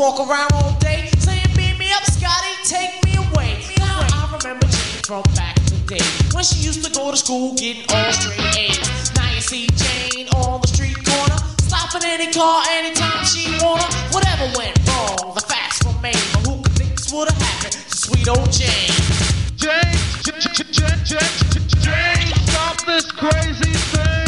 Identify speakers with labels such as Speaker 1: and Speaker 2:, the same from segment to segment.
Speaker 1: walk around all day saying, beam me up, Scotty, take me away. Now I remember Jane from back in the day when she used to go to school getting all straight A's. Now you see Jane on the street corner, stopping any car anytime she wanna. Whatever went wrong, the facts remain. But who could think this would have happened to sweet old Jane?
Speaker 2: Jane, stop this crazy thing.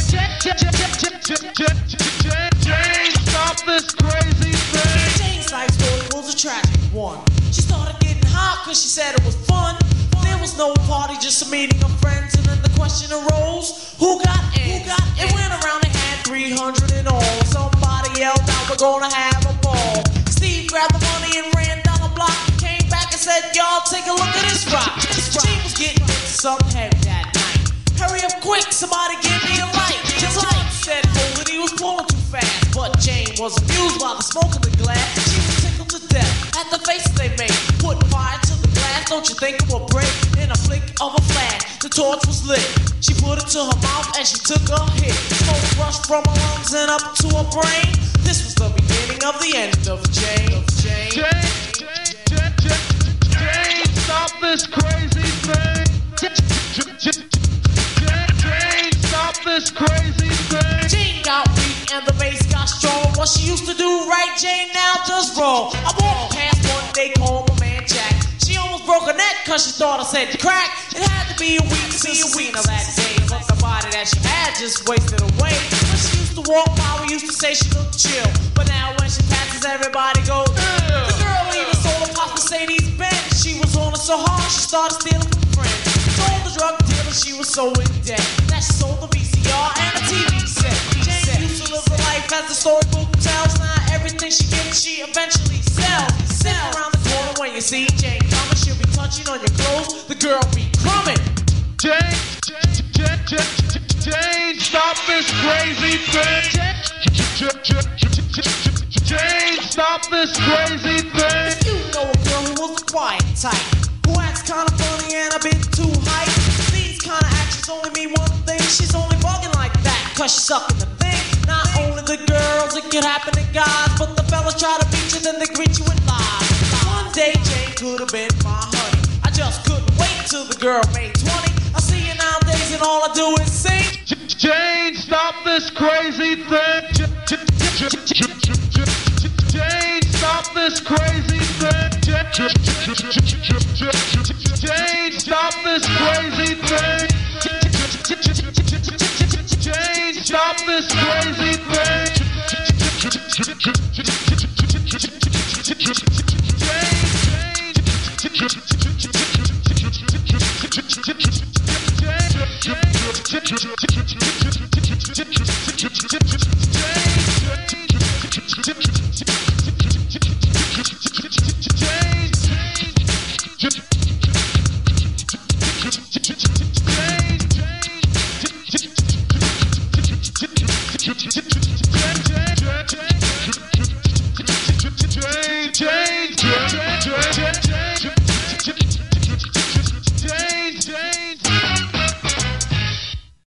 Speaker 2: Jane, stop this crazy thing.
Speaker 1: Jane's life story was a tragic one. She started getting hot cause she said it was fun. There was no party, just a meeting of friends. And then the question arose, who got in? It went around, they had 300 in all. Somebody yelled out, we're gonna have a ball. Steve grabbed the money and ran down the block. Came back and said, y'all take a look at this rock. She was getting into something heavy that night. Hurry up quick, somebody give me a light. The light said, hold it, he was pulling too fast. But Jane was amused by the smoke in the glass. She was tickled to death at the faces they made. Put fire to the glass, don't you think it would break? In a flick of a flash, the torch was lit. She put it to her mouth and she took a hit. Smoke rushed from her lungs and up to her brain. This was the beginning of the end of Jane.
Speaker 2: Jane, stop this crazy thing. Jane, stop this crazy thing.
Speaker 1: Jane got weak and the bass got strong. What she used to do right, Jane now does wrong. I walked past one day, called my man Jack. She almost broke her neck cause she thought I said crack. It had to be a week since seen her that day. But the body that she had just wasted away. When she used to walk by, we used to say she looked chill. But now when she passes, everybody goes, the girl even sold a pop Mercedes Benz. She was on it so hard, she started stealing from friends. Told the drug dealer she was so in debt that she sold the VCR and a TV set. Jane used to live the life as the storybook tells. Now everything she gets, she eventually sells. Sit around the corner when you see Jane coming. She'll be touching on your clothes, the girl be crumbing.
Speaker 2: Jane, stop this crazy thing. Jane, stop this crazy thing.
Speaker 1: You know a girl who was a quiet type, who acts kinda funny and a bit too hype. These kinda actions only mean one thing. She's only bugging like that cause she's sucking the thing. Not only the girls, it could happen to guys, but the fellas try to beat you, then they greet you with lies. One day Jane could have been my honey. I just couldn't wait till the girl made 20. I see you nowadays and all I do is sing.
Speaker 2: Jane, stop this crazy thing. Jane, stop this crazy thing. Jane, stop this crazy thing. Jane, stop this crazy thing. Jane,